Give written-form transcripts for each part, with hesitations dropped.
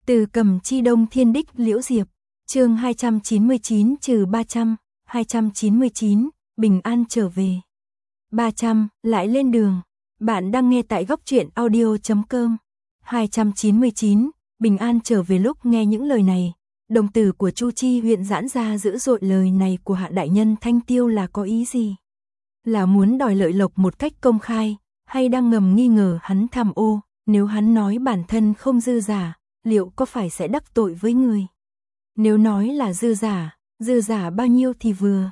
Từ Cầm Chi Đông Thiên Đích Liễu Diệp, chương 299-300, 299, bình an trở về. 300, lại lên đường. Bạn đang nghe tại góc truyện audio.com. 299, bình an trở về. Lúc nghe những lời này, đồng tử của Chu Chi Huyện giãn ra dữ dội. Lời này của Hạ đại nhân Thanh Tiêu là có ý gì? Là muốn đòi lợi lộc một cách công khai, hay đang ngầm nghi ngờ hắn tham ô? Nếu hắn nói bản thân không dư giả, liệu có phải sẽ đắc tội với người? Nếu nói là dư giả bao nhiêu thì vừa?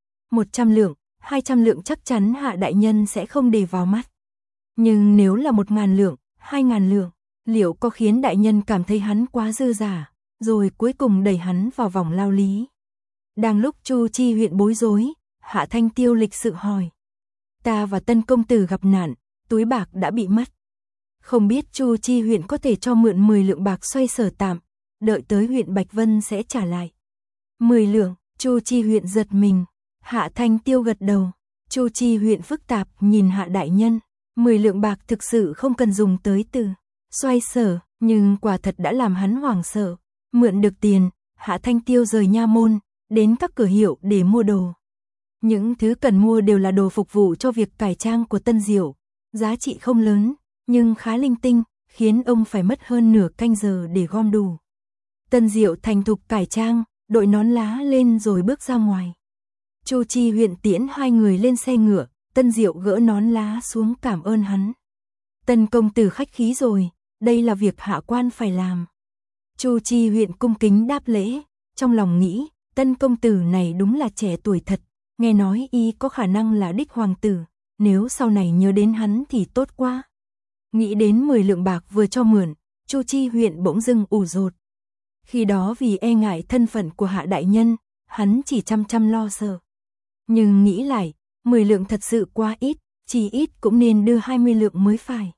100 lượng, 200 lượng chắc chắn Hạ đại nhân sẽ không để vào mắt. Nhưng nếu là 1000 lượng, 2000 lượng, liệu có khiến đại nhân cảm thấy hắn quá dư giả, rồi cuối cùng đẩy hắn vào vòng lao lý? Đang lúc Chu Chi Huyện bối rối, Hạ Thanh Tiêu lịch sự hỏi: ta và Tân công tử gặp nạn, túi bạc đã bị mất. Không biết Chu Chi Huyện có thể cho mượn 10 lượng bạc xoay sở tạm, đợi tới huyện Bạch Vân sẽ trả lại. 10 lượng, Chu Chi Huyện giật mình. Hạ Thanh Tiêu gật đầu. Chu Chi Huyện phức tạp nhìn Hạ đại nhân. 10 lượng bạc thực sự không cần dùng tới từ xoay sở, nhưng quả thật đã làm hắn hoảng sợ. Mượn được tiền, Hạ Thanh Tiêu rời nha môn, đến các cửa hiệu để mua đồ. Những thứ cần mua đều là đồ phục vụ cho việc cải trang của Tân Diệu, giá trị không lớn, nhưng khá linh tinh, khiến ông phải mất hơn nửa canh giờ để gom đủ. Tân Diệu thành thục cải trang, đội nón lá lên rồi bước ra ngoài. Chu Chi Huyện tiễn hai người lên xe ngựa, Tân Diệu gỡ nón lá xuống cảm ơn hắn. Tân công tử khách khí rồi, đây là việc hạ quan phải làm. Chu Chi Huyện cung kính đáp lễ, trong lòng nghĩ, Tân công tử này đúng là trẻ tuổi thật, nghe nói y có khả năng là đích hoàng tử, nếu sau này nhớ đến hắn thì tốt quá. Nghĩ đến 10 lượng bạc vừa cho mượn, Chu Chi Huyện bỗng dưng ủ rột. Khi đó vì e ngại thân phận của Hạ đại nhân, hắn chỉ chăm lo sợ. Nhưng nghĩ lại, 10 lượng thật sự quá ít, chỉ ít cũng nên đưa 20 lượng mới phải.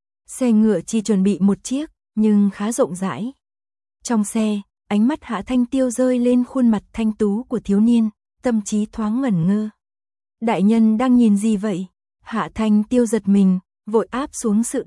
Xe ngựa chỉ chuẩn bị một chiếc, nhưng khá rộng rãi. Trong xe, ánh mắt Hạ Thanh Tiêu rơi lên khuôn mặt thanh tú của thiếu niên, tâm trí thoáng ngẩn ngơ. Đại nhân đang nhìn gì vậy? Hạ Thanh Tiêu giật mình, vội áp xuống sự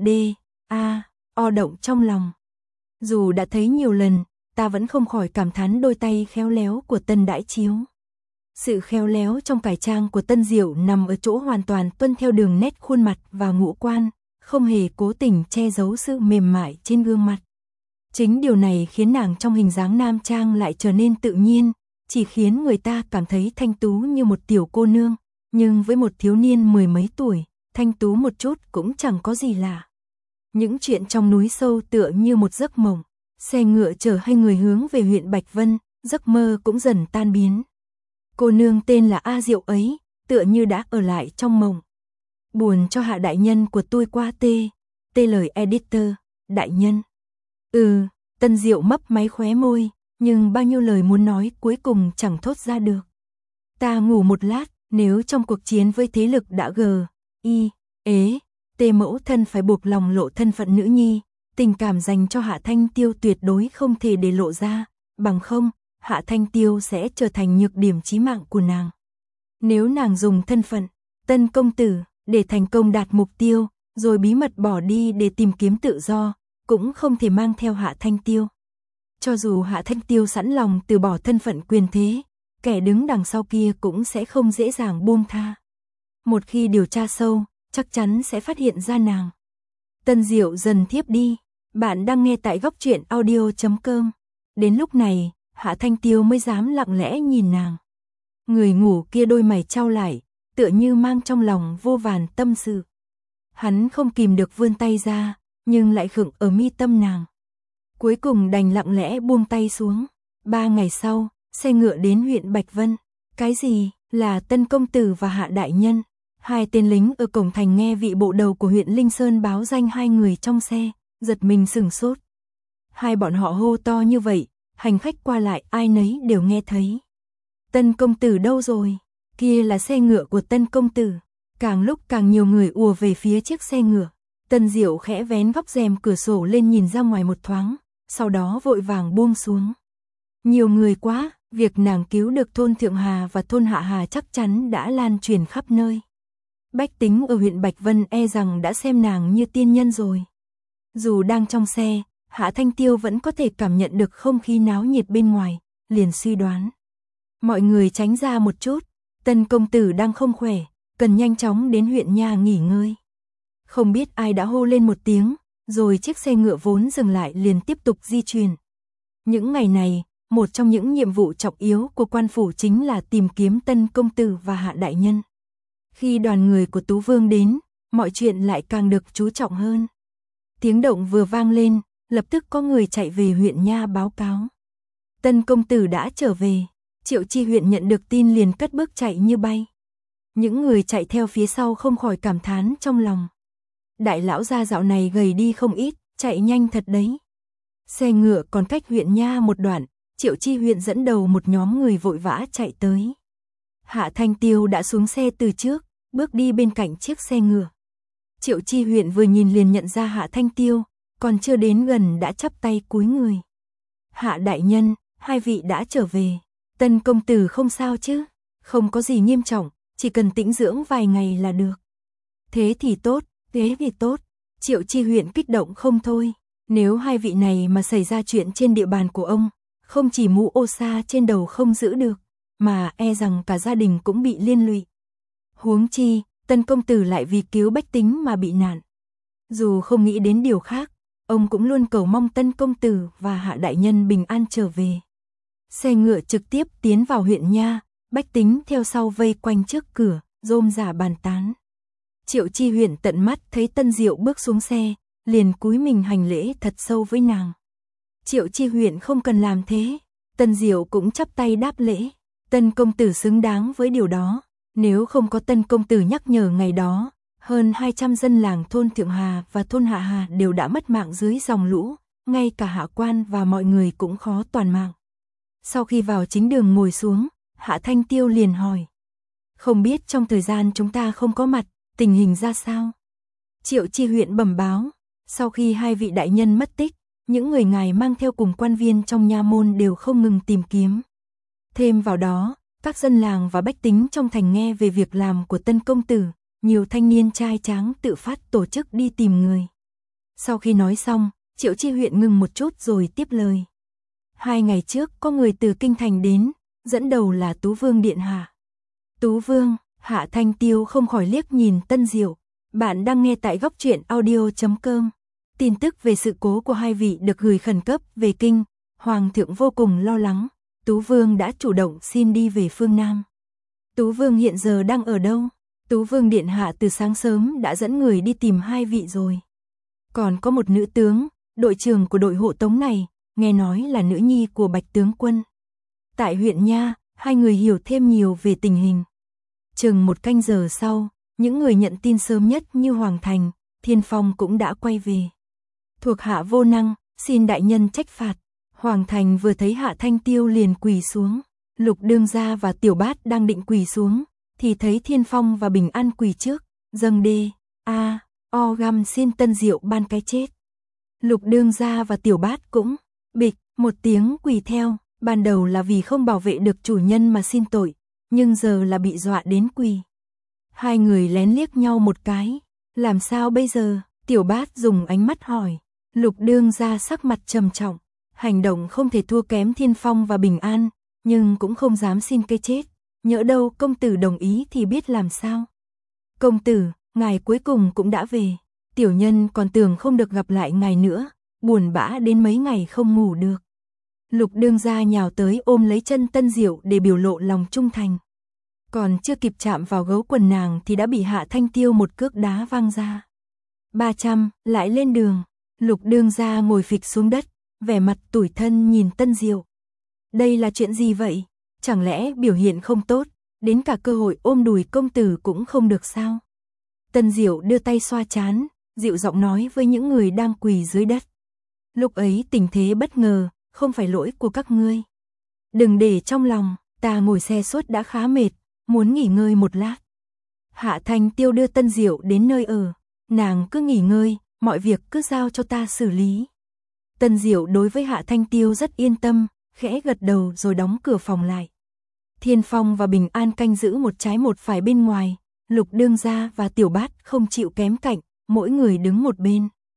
o động trong lòng. Dù đã thấy nhiều lần, ta vẫn không khỏi cảm thán đôi tay khéo léo của Tân Đại Chiếu. Sự khéo léo trong cải trang của Tân Diệu nằm ở chỗ hoàn toàn tuân theo đường nét khuôn mặt và ngũ quan, không hề cố tình che giấu sự mềm mại trên gương mặt. Chính điều này khiến nàng trong hình dáng nam trang lại trở nên tự nhiên, chỉ khiến người ta cảm thấy thanh tú như một tiểu cô nương, nhưng với một thiếu niên 10 mấy tuổi, thanh tú một chút cũng chẳng có gì lạ. Những chuyện trong núi sâu tựa như một giấc mộng, xe ngựa chở hai người hướng về huyện Bạch Vân, giấc mơ cũng dần tan biến. Cô nương tên là A Diệu ấy, tựa như đã ở lại trong mộng. Buồn cho Hạ đại nhân của tôi qua tê lời editor, đại nhân. Tân Diệu mấp máy khóe môi, nhưng bao nhiêu lời muốn nói cuối cùng chẳng thốt ra được. Ta ngủ một lát, nếu trong cuộc chiến với thế lực đã tê mẫu thân phải buộc lòng lộ thân phận nữ nhi, tình cảm dành cho Hạ Thanh Tiêu tuyệt đối không thể để lộ ra, bằng không, Hạ Thanh Tiêu sẽ trở thành nhược điểm chí mạng của nàng. Nếu nàng dùng thân phận Tân công tử để thành công đạt mục tiêu, rồi bí mật bỏ đi để tìm kiếm tự do, cũng không thể mang theo Hạ Thanh Tiêu. Cho dù Hạ Thanh Tiêu sẵn lòng từ bỏ thân phận quyền thế, kẻ đứng đằng sau kia cũng sẽ không dễ dàng buông tha. Một khi điều tra sâu, chắc chắn sẽ phát hiện ra nàng. Tân Diệu dần thiếp đi. Bạn đang nghe tại góc truyện audio.com. Đến lúc này, Hạ Thanh Tiêu mới dám lặng lẽ nhìn nàng. Người ngủ kia đôi mày chau lại, tựa như mang trong lòng vô vàn tâm sự. Hắn không kìm được vươn tay ra, nhưng lại khựng ở mi tâm nàng. Cuối cùng đành lặng lẽ buông tay xuống. 3 ngày sau, xe ngựa đến huyện Bạch Vân. Cái gì? Là Tân công tử và Hạ đại nhân. Hai tên lính ở cổng thành nghe vị bộ đầu của huyện Linh Sơn báo danh hai người trong xe, giật mình sửng sốt. Hai bọn họ hô to như vậy, hành khách qua lại ai nấy đều nghe thấy. Tân công tử đâu rồi? Kia là xe ngựa của Tân công tử. Càng lúc càng nhiều người ùa về phía chiếc xe ngựa. Tân Diệu khẽ vén góc rèm cửa sổ lên nhìn ra ngoài một thoáng, sau đó vội vàng buông xuống. Nhiều người quá, việc nàng cứu được thôn Thượng Hà và thôn Hạ Hà chắc chắn đã lan truyền khắp nơi. Bách tính ở huyện Bạch Vân e rằng đã xem nàng như tiên nhân rồi. Dù đang trong xe, Hạ Thanh Tiêu vẫn có thể cảm nhận được không khí náo nhiệt bên ngoài, liền suy đoán. Mọi người tránh ra một chút, Tân công tử đang không khỏe, cần nhanh chóng đến huyện nha nghỉ ngơi. Không biết ai đã hô lên một tiếng, rồi chiếc xe ngựa vốn dừng lại liền tiếp tục di chuyển. Những ngày này, một trong những nhiệm vụ trọng yếu của quan phủ chính là tìm kiếm Tân công tử và Hạ đại nhân. Khi đoàn người của Tú Vương đến, mọi chuyện lại càng được chú trọng hơn. Tiếng động vừa vang lên, lập tức có người chạy về huyện nha báo cáo. Tân công tử đã trở về. Triệu Chi huyện nhận được tin liền cất bước chạy như bay. Những người chạy theo phía sau không khỏi cảm thán trong lòng. Đại lão gia dạo này gầy đi không ít, chạy nhanh thật đấy. Xe ngựa còn cách huyện nha một đoạn, Triệu Chi huyện dẫn đầu một nhóm người vội vã chạy tới. Hạ Thanh Tiêu đã xuống xe từ trước, bước đi bên cạnh chiếc xe ngựa. Triệu Chi huyện vừa nhìn liền nhận ra Hạ Thanh Tiêu, còn chưa đến gần đã chắp tay cúi người. Hạ đại nhân, hai vị đã trở về. Tân công tử không sao chứ? Không có gì nghiêm trọng, chỉ cần tĩnh dưỡng vài ngày là được. Thế thì tốt, thế thì tốt. Triệu Chi huyện kích động không thôi. Nếu hai vị này mà xảy ra chuyện trên địa bàn của ông, không chỉ mũ ô sa trên đầu không giữ được, mà e rằng cả gia đình cũng bị liên lụy. Huống chi, Tân công tử lại vì cứu bách tính mà bị nạn. Dù không nghĩ đến điều khác, ông cũng luôn cầu mong Tân công tử và Hạ đại nhân bình an trở về. Xe ngựa trực tiếp tiến vào huyện nha, bách tính theo sau vây quanh trước cửa, rôm rả bàn tán. Triệu Chi huyện tận mắt thấy Tân Diệu bước xuống xe, liền cúi mình hành lễ thật sâu với nàng. Triệu Chi huyện không cần làm thế, Tân Diệu cũng chắp tay đáp lễ. Tân công tử xứng đáng với điều đó, nếu không có Tân công tử nhắc nhở ngày đó, hơn 200 dân làng thôn Thượng Hà và thôn Hạ Hà đều đã mất mạng dưới dòng lũ, ngay cả hạ quan và mọi người cũng khó toàn mạng. Sau khi vào chính đường ngồi xuống, Hạ Thanh Tiêu liền hỏi. Không biết trong thời gian chúng ta không có mặt, tình hình ra sao? Triệu Chi huyện bẩm báo, sau khi hai vị đại nhân mất tích, những người ngài mang theo cùng quan viên trong nha môn đều không ngừng tìm kiếm. Thêm vào đó, các dân làng và bách tính trong thành nghe về việc làm của Tân công tử, nhiều thanh niên trai tráng tự phát tổ chức đi tìm người. Sau khi nói xong, Triệu Chi huyện ngừng một chút rồi tiếp lời. 2 ngày trước có người từ kinh thành đến, dẫn đầu là Tú Vương điện hạ. Tú Vương, Hạ Thanh Tiêu không khỏi liếc nhìn Tân Diệu. Bạn đang nghe tại góc truyện audio.com. Tin tức về sự cố của hai vị được gửi khẩn cấp về kinh. Hoàng thượng vô cùng lo lắng. Tú Vương đã chủ động xin đi về phương Nam. Tú Vương hiện giờ đang ở đâu? Tú Vương điện hạ từ sáng sớm đã dẫn người đi tìm hai vị rồi. Còn có một nữ tướng, đội trưởng của đội hộ tống này, nghe nói là nữ nhi của Bạch tướng quân. Tại huyện nha, hai người hiểu thêm nhiều về tình hình. Chừng 1 canh giờ sau, những người nhận tin sớm nhất như Hoàng Thành, Thiên Phong cũng đã quay về. Thuộc hạ vô năng, xin đại nhân trách phạt. Hoàng Thành vừa thấy Hạ Thanh Tiêu liền quỳ xuống. Lục đương gia và Tiểu Bát đang định quỳ xuống, thì thấy Thiên Phong và Bình An quỳ trước, dâng đê, găm xin Tân Diệu ban cái chết. Lục đương gia và Tiểu Bát cũng bịch một tiếng quỳ theo, ban đầu là vì không bảo vệ được chủ nhân mà xin tội, nhưng giờ là bị dọa đến quỳ. Hai người lén liếc nhau một cái, làm sao bây giờ? Tiểu Bát dùng ánh mắt hỏi. Lục đương gia sắc mặt trầm trọng, hành động không thể thua kém Thiên Phong và Bình An, nhưng cũng không dám xin cái chết, nhỡ đâu công tử đồng ý thì biết làm sao. Công tử, ngài cuối cùng cũng đã về, tiểu nhân còn tưởng không được gặp lại ngài nữa, buồn bã đến mấy ngày không ngủ được. Lục đương gia nhào tới ôm lấy chân Tân Diệu để biểu lộ lòng trung thành. Còn chưa kịp chạm vào gấu quần nàng thì đã bị Hạ Thanh Tiêu một cước đá văng ra. 300, lại lên đường. Lục đương gia ngồi phịch xuống đất, vẻ mặt tủi thân nhìn Tân Diệu. Đây là chuyện gì vậy? Chẳng lẽ biểu hiện không tốt, đến cả cơ hội ôm đùi công tử cũng không được sao? Tân Diệu đưa tay xoa trán, dịu giọng nói với những người đang quỳ dưới đất. Lúc ấy tình thế bất ngờ, không phải lỗi của các ngươi. Đừng để trong lòng, ta ngồi xe suốt đã khá mệt, muốn nghỉ ngơi một lát. Hạ Thanh Tiêu đưa Tân Diệu đến nơi ở, nàng cứ nghỉ ngơi, mọi việc cứ giao cho ta xử lý. Tân Diệu đối với Hạ Thanh Tiêu rất yên tâm, khẽ gật đầu rồi đóng cửa phòng lại. Thiên Phong và Bình An canh giữ một trái một phải bên ngoài, Lục đương gia và Tiểu Bát không chịu kém cạnh, mỗi người đứng một bên.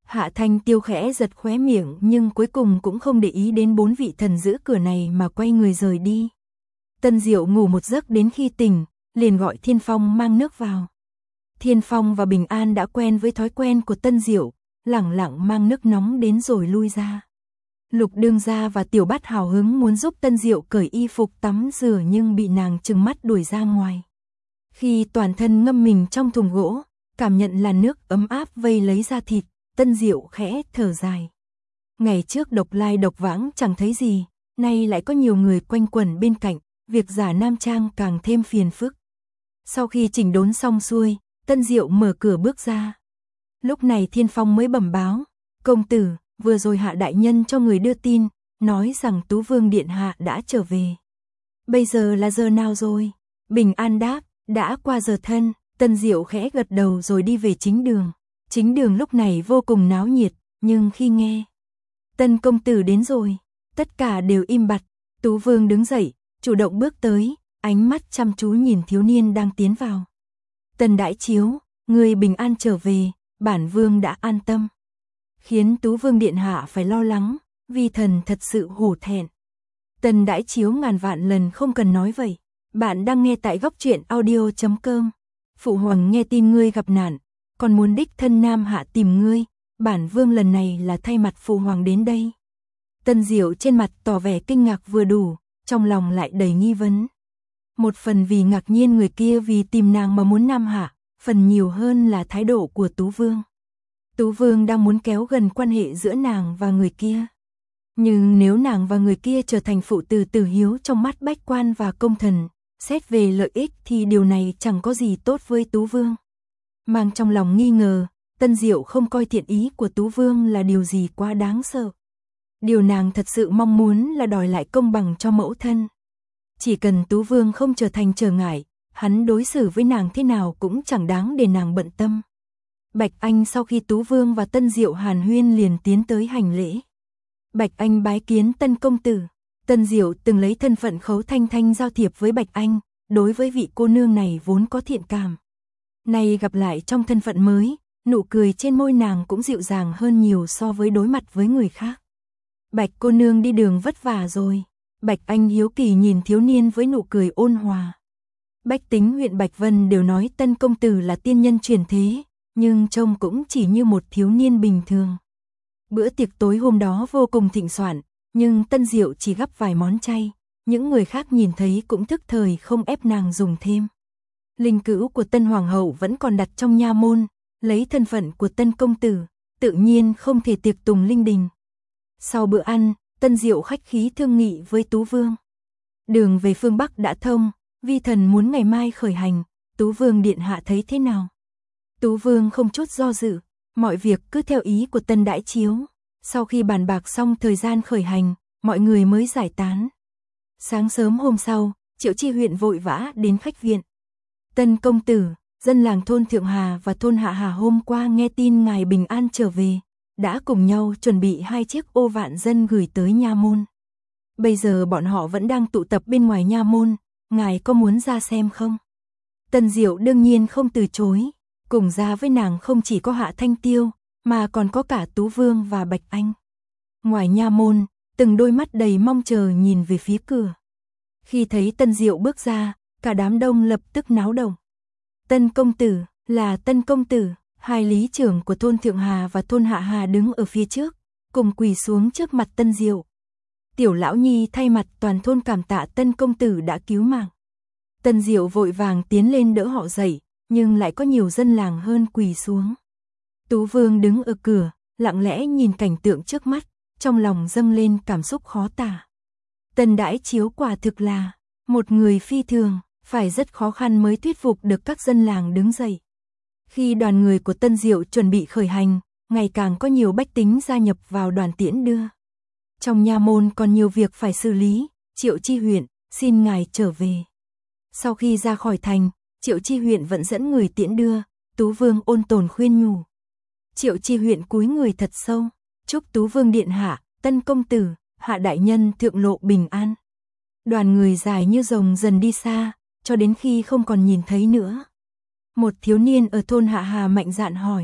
Hạ Thanh Tiêu khẽ giật khóe miệng nhưng cuối cùng cũng không để ý đến 4 vị thần giữ cửa này mà quay người rời đi. Tân Diệu ngủ một giấc đến khi tỉnh, liền gọi Thiên Phong mang nước vào. Thiên Phong và Bình An đã quen với thói quen của Tân Diệu, lẳng lặng mang nước nóng đến rồi lui ra. Lục Đương Gia và Tiểu Bát hào hứng muốn giúp Tân Diệu cởi y phục tắm rửa nhưng bị nàng trừng mắt đuổi ra ngoài. Khi toàn thân ngâm mình trong thùng gỗ, cảm nhận là nước ấm áp vây lấy da thịt, Tân Diệu khẽ thở dài. Ngày trước độc lai độc vãng chẳng thấy gì, nay lại có nhiều người quanh quẩn bên cạnh, việc giả nam trang càng thêm phiền phức. Sau khi chỉnh đốn xong xuôi, Tân Diệu mở cửa bước ra. Lúc này Thiên Phong mới bẩm báo, công tử, vừa rồi Hạ đại nhân cho người đưa tin, nói rằng Tú Vương điện hạ đã trở về. Bây giờ là giờ nào rồi? Bình An đáp, đã qua giờ thân. Tân Diệu khẽ gật đầu rồi đi về chính đường. Chính đường lúc này vô cùng náo nhiệt, nhưng khi nghe Tân công tử đến rồi, tất cả đều im bặt. Tú Vương đứng dậy, chủ động bước tới, ánh mắt chăm chú nhìn thiếu niên đang tiến vào. Tân đại chiếu, người bình an trở về, bản vương đã an tâm. Khiến Tú Vương điện hạ phải lo lắng, vi thần thật sự hổ thẹn. Tân đại chiếu ngàn vạn lần không cần nói vậy. Bạn đang nghe tại góc truyện audio.com. Phụ hoàng nghe tin ngươi gặp nạn, còn muốn đích thân Nam Hạ tìm ngươi, bản vương lần này là thay mặt phụ hoàng đến đây. Tân Diệu trên mặt tỏ vẻ kinh ngạc vừa đủ, trong lòng lại đầy nghi vấn. Một phần vì ngạc nhiên người kia vì tìm nàng mà muốn Nam Hạ, phần nhiều hơn là thái độ của Tú Vương. Tú Vương đang muốn kéo gần quan hệ giữa nàng và người kia. Nhưng nếu nàng và người kia trở thành phụ tử tử hiếu trong mắt bách quan và công thần, xét về lợi ích thì điều này chẳng có gì tốt với Tú Vương. Mang trong lòng nghi ngờ, Tân Diệu không coi thiện ý của Tú Vương là điều gì quá đáng sợ. Điều nàng thật sự mong muốn là đòi lại công bằng cho mẫu thân. Chỉ cần Tú Vương không trở thành trở ngại, hắn đối xử với nàng thế nào cũng chẳng đáng để nàng bận tâm. Bạch Anh sau khi Tú Vương và Tân Diệu hàn huyên liền tiến tới hành lễ. Bạch Anh bái kiến Tân công tử. Tân Diệu từng lấy thân phận Khấu Thanh Thanh giao thiệp với Bạch Anh, đối với vị cô nương này vốn có thiện cảm. Nay gặp lại trong thân phận mới, nụ cười trên môi nàng cũng dịu dàng hơn nhiều so với đối mặt với người khác. Bạch cô nương đi đường vất vả rồi. Bạch Anh hiếu kỳ nhìn thiếu niên với nụ cười ôn hòa. Bách tính huyện Bạch Vân đều nói Tân công tử là tiên nhân truyền thế, nhưng trông cũng chỉ như một thiếu niên bình thường. Bữa tiệc tối hôm đó vô cùng thịnh soạn, nhưng Tân Diệu chỉ gắp vài món chay, những người khác nhìn thấy cũng thức thời không ép nàng dùng thêm. Linh cữu của Tân Hoàng hậu vẫn còn đặt trong nha môn, lấy thân phận của Tân công tử, tự nhiên không thể tiệc tùng linh đình. Sau bữa ăn, Tân Diệu khách khí thương nghị với Tú Vương. Đường về phương Bắc đã thông, vi thần muốn ngày mai khởi hành, Tú Vương điện hạ thấy thế nào? Tú Vương không chút do dự, mọi việc cứ theo ý của Tân đại chiếu. Sau khi bàn bạc xong thời gian khởi hành, mọi người mới giải tán. Sáng sớm hôm sau, Triệu Chi huyện vội vã đến khách viện. Tân công tử, dân làng thôn Thượng Hà và thôn Hạ Hà hôm qua nghe tin ngài bình an trở về, đã cùng nhau chuẩn bị 2 chiếc ô vạn dân gửi tới nha môn. Bây giờ bọn họ vẫn đang tụ tập bên ngoài nha môn, ngài có muốn ra xem không? Tân Diệu đương nhiên không từ chối, cùng ra với nàng không chỉ có Hạ Thanh Tiêu, mà còn có cả Tú Vương và Bạch Anh. Ngoài nha môn, từng đôi mắt đầy mong chờ nhìn về phía cửa. Khi thấy Tân Diệu bước ra, cả đám đông lập tức náo động. Tân công tử, là Tân công tử. Hai lý trưởng của thôn Thượng Hà và thôn Hạ Hà đứng ở phía trước, cùng quỳ xuống trước mặt Tân Diệu. Tiểu lão nhi thay mặt toàn thôn cảm tạ Tân công tử đã cứu mạng. Tân Diệu vội vàng tiến lên đỡ họ dậy, nhưng lại có nhiều dân làng hơn quỳ xuống. Tú Vương đứng ở cửa, lặng lẽ nhìn cảnh tượng trước mắt, trong lòng dâng lên cảm xúc khó tả. Tân đại chiếu quả thực là một người phi thường, phải rất khó khăn mới thuyết phục được các dân làng đứng dậy. Khi đoàn người của Tân Diệu chuẩn bị khởi hành, ngày càng có nhiều bách tính gia nhập vào đoàn tiễn đưa. Trong nha môn còn nhiều việc phải xử lý, Triệu Chi huyện, xin ngài trở về. Sau khi ra khỏi thành, Triệu Chi huyện vẫn dẫn người tiễn đưa, Tú Vương ôn tồn khuyên nhủ. Triệu Chi huyện cúi người thật sâu, chúc Tú Vương điện hạ, Tân công tử, Hạ đại nhân thượng lộ bình an. Đoàn người dài như rồng dần đi xa, cho đến khi không còn nhìn thấy nữa. Một thiếu niên ở thôn Hạ Hà mạnh dạn hỏi,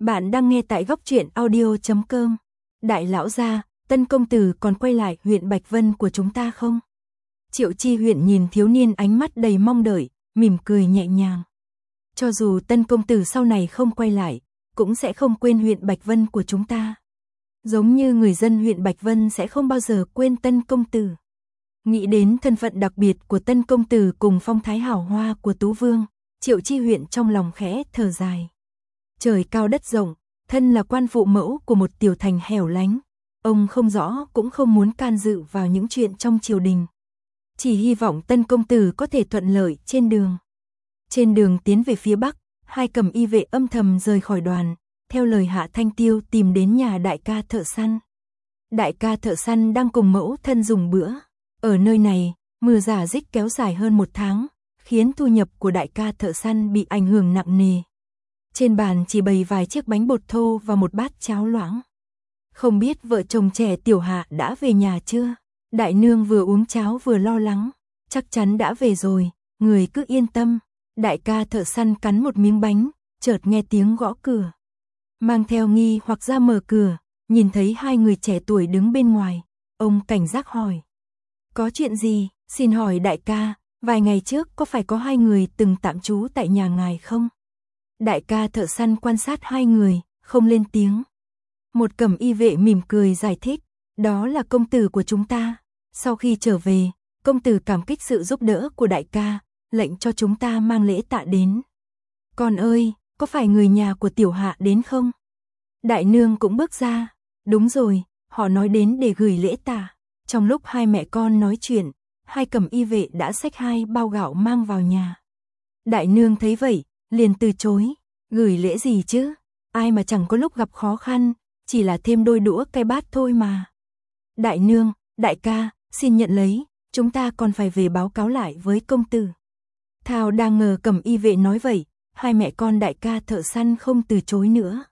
Bạn đang nghe tại góc truyện audio.com. Đại lão gia, Tân công tử còn quay lại huyện Bạch Vân của chúng ta không? Triệu Chi Huyện nhìn thiếu niên ánh mắt đầy mong đợi, mỉm cười nhẹ nhàng. Cho dù Tân công tử sau này không quay lại, cũng sẽ không quên huyện Bạch Vân của chúng ta. Giống như người dân huyện Bạch Vân sẽ không bao giờ quên Tân công tử. Nghĩ đến thân phận đặc biệt của Tân công tử cùng phong thái hào hoa của Tú Vương, Triệu Chi Huyện trong lòng khẽ thở dài. Trời cao đất rộng, thân là quan phụ mẫu của một tiểu thành hẻo lánh, ông không rõ cũng không muốn can dự vào những chuyện trong triều đình. Chỉ hy vọng Tân công tử có thể thuận lợi trên đường. Trên đường tiến về phía bắc, hai cầm y vệ âm thầm rời khỏi đoàn, theo lời Hạ Thanh Tiêu tìm đến nhà đại ca thợ săn. Đại ca thợ săn đang cùng mẫu thân dùng bữa. Ở nơi này, mưa rả rích kéo dài hơn 1 tháng, khiến thu nhập của đại ca thợ săn bị ảnh hưởng nặng nề. Trên bàn chỉ bày vài chiếc bánh bột thô và một bát cháo loãng. Không biết vợ chồng trẻ Tiểu Hạ đã về nhà chưa? Đại nương vừa uống cháo vừa lo lắng. Chắc chắn đã về rồi, người cứ yên tâm. Đại ca thợ săn cắn một miếng bánh, chợt nghe tiếng gõ cửa. Mang theo nghi hoặc ra mở cửa, nhìn thấy hai người trẻ tuổi đứng bên ngoài. Ông cảnh giác hỏi. Có chuyện gì, xin hỏi đại ca, vài ngày trước có phải có hai người từng tạm trú tại nhà ngài không? Đại ca thợ săn quan sát hai người, không lên tiếng. Một cẩm y vệ mỉm cười giải thích, đó là công tử của chúng ta. Sau khi trở về, công tử cảm kích sự giúp đỡ của đại ca, lệnh cho chúng ta mang lễ tạ đến. Con ơi, có phải người nhà của Tiểu Hạ đến không? Đại nương cũng bước ra. Đúng rồi, họ nói đến để gửi lễ tạ. Trong lúc hai mẹ con nói chuyện, hai cẩm y vệ đã xách 2 bao gạo mang vào nhà. Đại nương thấy vậy, liền từ chối. Gửi lễ gì chứ? Ai mà chẳng có lúc gặp khó khăn, chỉ là thêm đôi đũa cây bát thôi mà. Đại nương, đại ca, xin nhận lấy, chúng ta còn phải về báo cáo lại với công tử. Thao đang ngờ cẩm y vệ nói vậy, hai mẹ con đại ca thợ săn không từ chối nữa.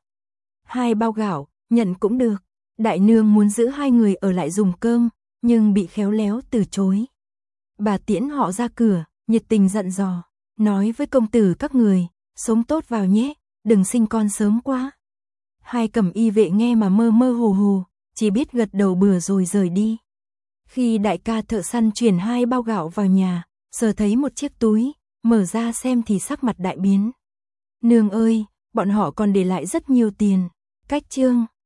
2 bao gạo, nhận cũng được. Đại nương muốn giữ hai người ở lại dùng cơm, nhưng bị khéo léo từ chối. Bà tiễn họ ra cửa, nhiệt tình dặn dò, nói với công tử các người, sống tốt vào nhé, đừng sinh con sớm quá. Hai cẩm y vệ nghe mà mơ mơ hồ hồ, chỉ biết gật đầu bừa rồi rời đi. Khi đại ca thợ săn chuyển 2 bao gạo vào nhà, sờ thấy một chiếc túi, mở ra xem thì sắc mặt đại biến. Nương ơi, bọn họ còn để lại rất nhiều tiền. Cách chương